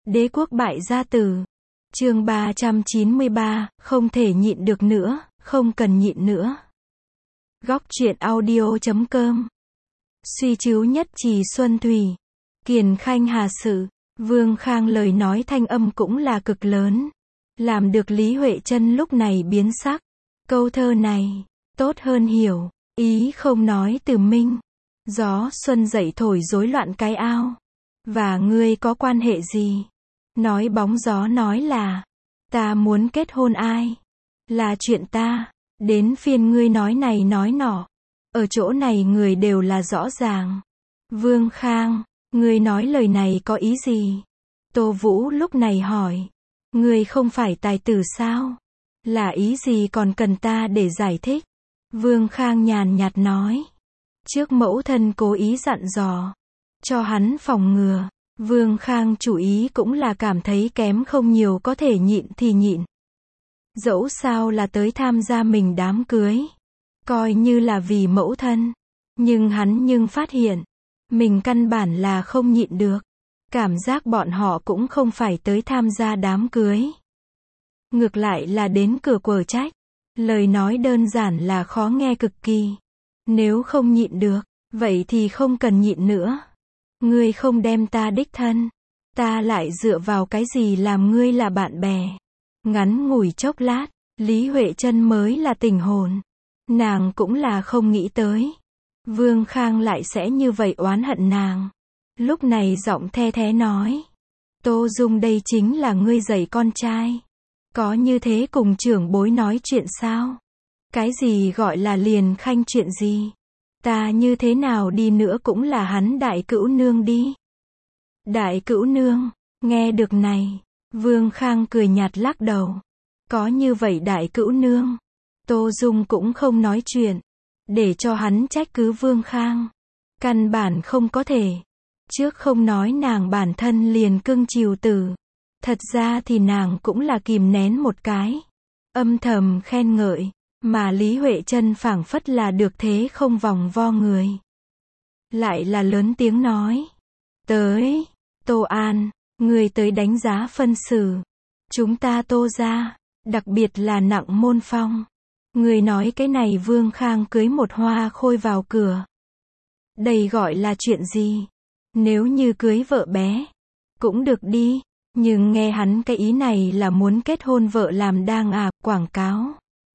Đế quốc bại gia tử. Chương 393, không thể nhịn được nữa, không cần nhịn nữa. Góc truyện audio.com. Suy chiếu nhất trì xuân thủy. Kiền khanh hà sự. Vương Khang lời nói thanh âm cũng là cực lớn. Làm được Lý Huệ Trân lúc này biến sắc. Câu thơ này, tốt hơn hiểu, ý không nói từ minh. Gió xuân dậy thổi rối loạn cái ao. Và ngươi có quan hệ gì? Nói bóng gió nói là, ta muốn kết hôn ai? Là chuyện ta, đến phiên ngươi nói này nói nọ. Ở chỗ này người đều là rõ ràng. Vương Khang, ngươi nói lời này có ý gì? Tô Vũ lúc này hỏi, ngươi không phải tài tử sao? Là ý gì còn cần ta để giải thích? Vương Khang nhàn nhạt nói, trước mẫu thân cố ý dặn dò, cho hắn phòng ngừa. Vương Khang chủ ý cũng là cảm thấy kém không nhiều, có thể nhịn thì nhịn. Dẫu sao là tới tham gia mình đám cưới, coi như là vì mẫu thân. Nhưng hắn phát hiện, mình căn bản là không nhịn được. Cảm giác bọn họ cũng không phải tới tham gia đám cưới. Ngược lại là đến cửa quở trách. Lời nói đơn giản là khó nghe cực kỳ. Nếu không nhịn được, vậy thì không cần nhịn nữa. Ngươi không đem ta đích thân, ta lại dựa vào cái gì làm ngươi là bạn bè? Ngắn ngủi chốc lát, Lý Huệ Trân mới là tỉnh hồn. Nàng cũng là không nghĩ tới. Vương Khang lại sẽ như vậy oán hận nàng. Lúc này giọng the thé nói, Tô Dung đây chính là ngươi dạy con trai. Có như thế cùng trưởng bối nói chuyện sao? Cái gì gọi là liền khanh chuyện gì? Ta như thế nào đi nữa cũng là hắn đại cữu nương đi. Đại cữu nương, nghe được này, Vương Khang cười nhạt lắc đầu. Có như vậy đại cữu nương, Tô Dung cũng không nói chuyện. Để cho hắn trách cứ Vương Khang. Căn bản không có thể. Trước không nói nàng bản thân liền cưng chiều tử. Thật ra thì nàng cũng là kìm nén một cái. Âm thầm khen ngợi. Mà Lý Huệ Trân phảng phất là được thế không vòng vo người. Lại là lớn tiếng nói. Tới, Tô An, người tới đánh giá phân xử. Chúng ta Tô gia, đặc biệt là nặng môn phong. Người nói cái này Vương Khang cưới một hoa khôi vào cửa. Đây gọi là chuyện gì? Nếu như cưới vợ bé, cũng được đi. Nhưng nghe hắn cái ý này là muốn kết hôn vợ làm đang quảng cáo.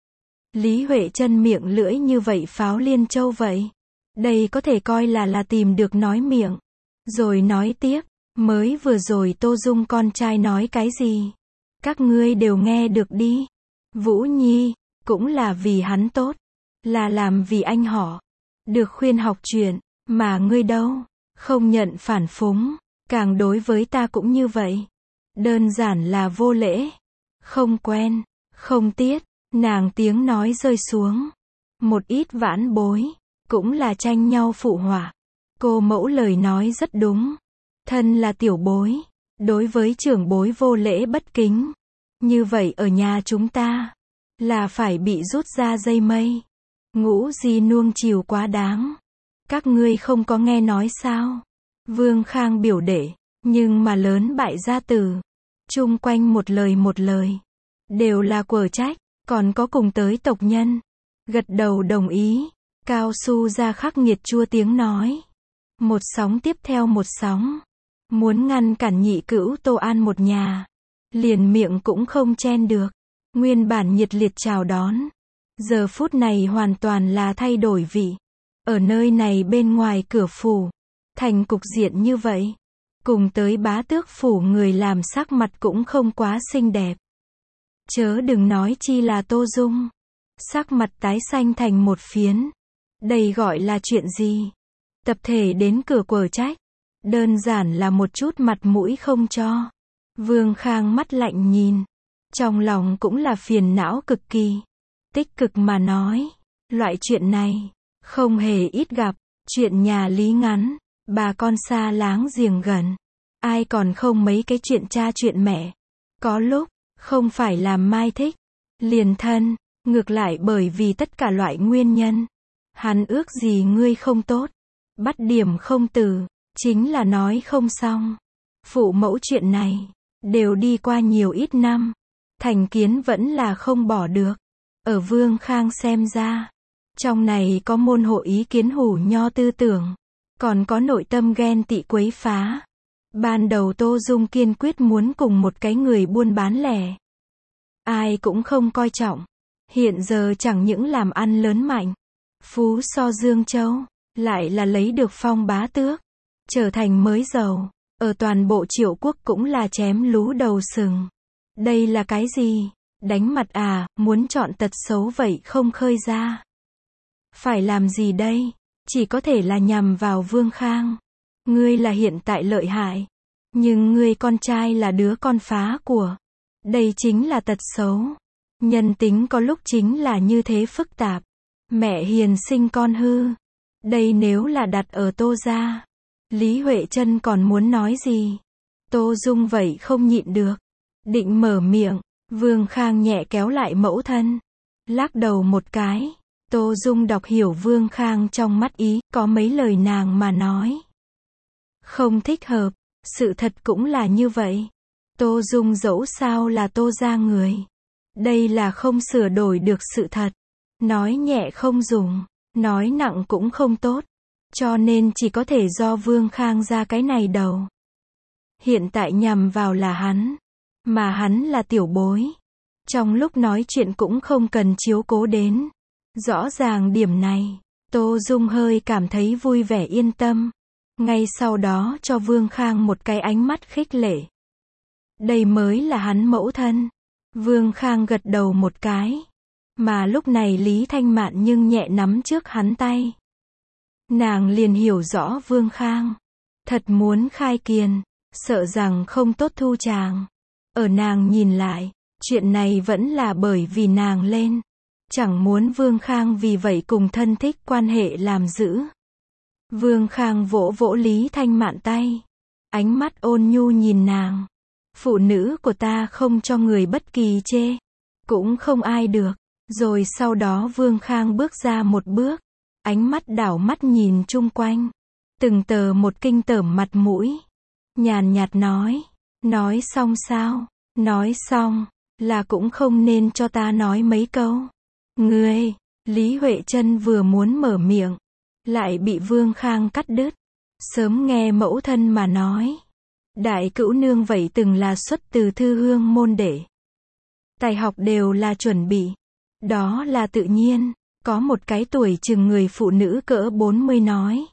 Lý Huệ Trân miệng lưỡi như vậy pháo liên châu vậy. Đây có thể coi là tìm được nói miệng. Rồi nói tiếp, mới vừa rồi Tô Dung con trai nói cái gì? Các ngươi đều nghe được đi. Vũ Nhi, cũng là vì hắn tốt. Là làm vì anh họ. Được khuyên học chuyện, mà ngươi đâu? Không nhận phản phúng. Càng đối với ta cũng như vậy. Đơn giản là vô lễ. Không quen, không tiết. Nàng tiếng nói rơi xuống. Một ít vãn bối, cũng là tranh nhau phụ họa. Cô mẫu lời nói rất đúng. Thân là tiểu bối, đối với trưởng bối vô lễ bất kính. Như vậy ở nhà chúng ta, là phải bị rút ra dây mây. Ngũ di nuông chiều quá đáng. Các ngươi không có nghe nói sao? Vương Khang biểu đệ, nhưng mà lớn bại gia tử. Chung quanh một lời. Đều là quở trách. Còn có cùng tới tộc nhân. Gật đầu đồng ý. Cao su ra khắc nghiệt chua tiếng nói. Một sóng tiếp theo một sóng. Muốn ngăn cản nhị cữu Tô An một nhà. Liền miệng cũng không chen được. Nguyên bản nhiệt liệt chào đón. Giờ phút này hoàn toàn là thay đổi vị. Ở nơi này bên ngoài cửa phủ. Thành cục diện như vậy. Cùng tới bá tước phủ người làm sắc mặt cũng không quá xinh đẹp. Chớ đừng nói chi là Tô Dung. Sắc mặt tái xanh thành một phiến. Đây gọi là chuyện gì? Tập thể đến cửa quở trách. Đơn giản là một chút mặt mũi không cho. Vương Khang mắt lạnh nhìn. Trong lòng cũng là phiền não cực kỳ. Tích cực mà nói. Loại chuyện này, không hề ít gặp. Chuyện nhà Lý ngắn. Bà con xa láng giềng gần. Ai còn không mấy cái chuyện cha chuyện mẹ. Có lúc, không phải làm mai thích, liền thân, ngược lại bởi vì tất cả loại nguyên nhân. Hắn ước gì ngươi không tốt, bắt điểm không từ, chính là nói không xong. Phụ mẫu chuyện này, Đều đi qua nhiều ít năm, thành kiến vẫn là không bỏ được. Ở Vương Khang xem ra, trong này có môn hộ ý kiến hủ nho tư tưởng, còn có nội tâm ghen tị quấy phá. Ban đầu Tô Dung kiên quyết muốn cùng một cái người buôn bán lẻ. Ai cũng không coi trọng. Hiện giờ chẳng những làm ăn lớn mạnh, phú so Dương Châu, lại là lấy được phong bá tước, trở thành mới giàu, ở toàn bộ Triệu quốc cũng là chém lú đầu sừng. Đây là cái gì? Đánh mặt à, muốn chọn tật xấu vậy không khơi ra. Phải làm gì đây? Chỉ có thể là nhằm vào Vương Khang. Ngươi là hiện tại lợi hại, nhưng ngươi con trai là đứa con phá của. Đây chính là tật xấu. Nhân tính có lúc chính là như thế phức tạp. Mẹ hiền sinh con hư. Đây nếu là đặt ở Tô gia, Lý Huệ Trân còn muốn nói gì? Tô Dung vậy không nhịn được, định mở miệng, Vương Khang nhẹ kéo lại mẫu thân, lắc đầu một cái. Tô Dung đọc hiểu Vương Khang trong mắt ý, có mấy lời nàng mà nói không thích hợp, sự thật cũng là như vậy. Tô Dung dẫu sao là Tô gia người, đây là không sửa đổi được sự thật. Nói nhẹ không dùng, nói nặng cũng không tốt, cho nên chỉ có thể do Vương Khang ra cái này đầu. Hiện tại nhằm vào là hắn, mà hắn là tiểu bối. Trong lúc nói chuyện cũng không cần chiếu cố đến. Rõ ràng điểm này, Tô Dung hơi cảm thấy vui vẻ yên tâm. Ngay sau đó cho Vương Khang một cái ánh mắt khích lệ. Đây mới là hắn mẫu thân. Vương Khang gật đầu một cái. Mà lúc này Lý Thanh Mạn nhưng nhẹ nắm trước hắn tay. Nàng liền hiểu rõ Vương Khang. Thật muốn khai kiền, sợ rằng không tốt thu chàng. Ở nàng nhìn lại, chuyện này vẫn là bởi vì nàng lên. Chẳng muốn Vương Khang vì vậy cùng thân thích quan hệ làm giữ. Vương Khang vỗ vỗ Lý Thanh Mạn tay. Ánh mắt ôn nhu nhìn nàng. Phụ nữ của ta không cho người bất kỳ chê. Cũng không ai được. Rồi sau đó Vương Khang bước ra một bước. Ánh mắt đảo mắt nhìn chung quanh. Từng tờ một kinh tởm mặt mũi. Nhàn nhạt nói. Nói xong sao? Nói xong, là cũng không nên cho ta nói mấy câu. Ngươi, Lý Huệ Trân vừa muốn mở miệng, lại bị Vương Khang cắt đứt. Sớm nghe mẫu thân mà nói. Đại cữu nương vậy từng là xuất từ thư hương môn đệ. Tài học đều là chuẩn bị. Đó là tự nhiên, có một cái tuổi chừng người phụ nữ cỡ 40 nói.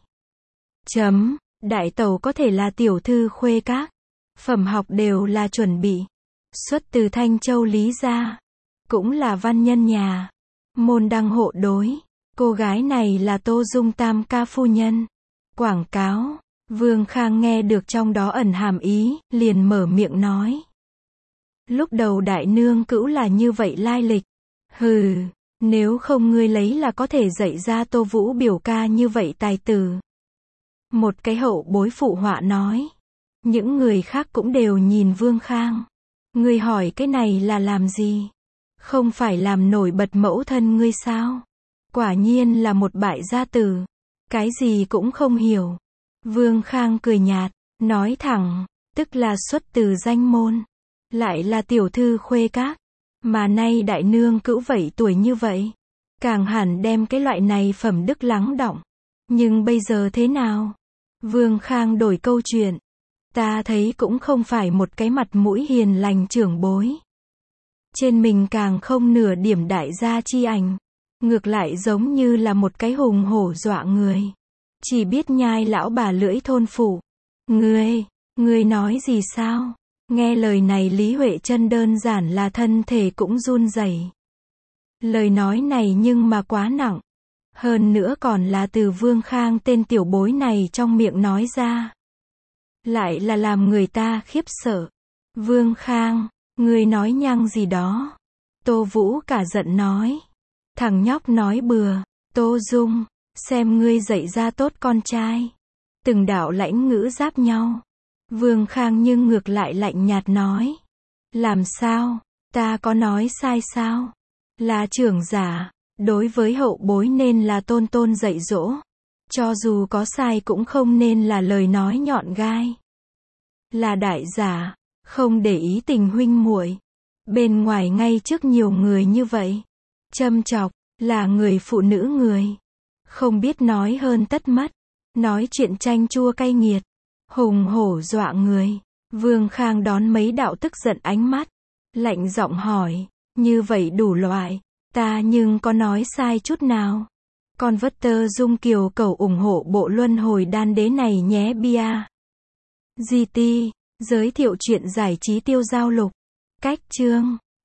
Đại tẩu có thể là tiểu thư khuê các. Phẩm học đều là chuẩn bị. Xuất từ Thanh Châu Lý gia. Cũng là văn nhân nhà. Môn đăng hộ đối. Cô gái này là Tô Dung tam ca phu nhân. Quảng cáo. Vương Khang nghe được trong đó ẩn hàm ý, liền mở miệng nói. Lúc đầu đại nương cữu là như vậy lai lịch. Hừ, nếu không ngươi lấy là có thể dạy ra Tô Vũ biểu ca như vậy tài tử. Một cái hậu bối phụ họa nói. Những người khác cũng đều nhìn Vương Khang. Ngươi hỏi cái này là làm gì? Không phải làm nổi bật mẫu thân ngươi sao? Quả nhiên là một bại gia tử. Cái gì cũng không hiểu. Vương Khang cười nhạt, nói thẳng, tức là xuất từ danh môn. Lại là tiểu thư khuê các. Mà nay đại nương cữu vậy tuổi như vậy. Càng hẳn đem cái loại này phẩm đức lắng đọng. Nhưng bây giờ thế nào? Vương Khang đổi câu chuyện. Ta thấy cũng không phải một cái mặt mũi hiền lành trưởng bối. Trên mình càng không nửa điểm đại gia chi ảnh. Ngược lại giống như là một cái hùng hổ dọa người. Chỉ biết nhai lão bà lưỡi thôn phủ. Ngươi nói gì sao? Nghe lời này Lý Huệ Trân đơn giản là thân thể cũng run rẩy. Lời nói này nhưng mà quá nặng. Hơn nữa còn là từ Vương Khang tên tiểu bối này trong miệng nói ra. Lại là làm người ta khiếp sợ. Vương Khang, ngươi nói nhăng gì đó. Tô Vũ cả giận nói. Thằng nhóc nói bừa. Tô Dung, xem ngươi dạy ra tốt con trai. Từng đạo lãnh ngữ giáp nhau. Vương Khang nhưng ngược lại lạnh nhạt nói. Làm sao? Ta có nói sai sao? Là trưởng giả, đối với hậu bối nên là tôn tôn dạy dỗ. Cho dù có sai cũng không nên là lời nói nhọn gai. Là đại giả, không để ý tình huynh muội. Bên ngoài ngay trước nhiều người như vậy. Châm chọc, là người phụ nữ người. Không biết nói hơn tất mất. Nói chuyện chanh chua cay nghiệt. Hùng hổ dọa người. Vương Khang đón mấy đạo tức giận ánh mắt. Lạnh giọng hỏi, như vậy đủ loại. Ta nhưng có nói sai chút nào. Con vất tơ dung kiều cầu ủng hộ bộ luân hồi đan đế này nhé bia. GT, giới thiệu chuyện giải trí tiêu giao lục. Cách chương.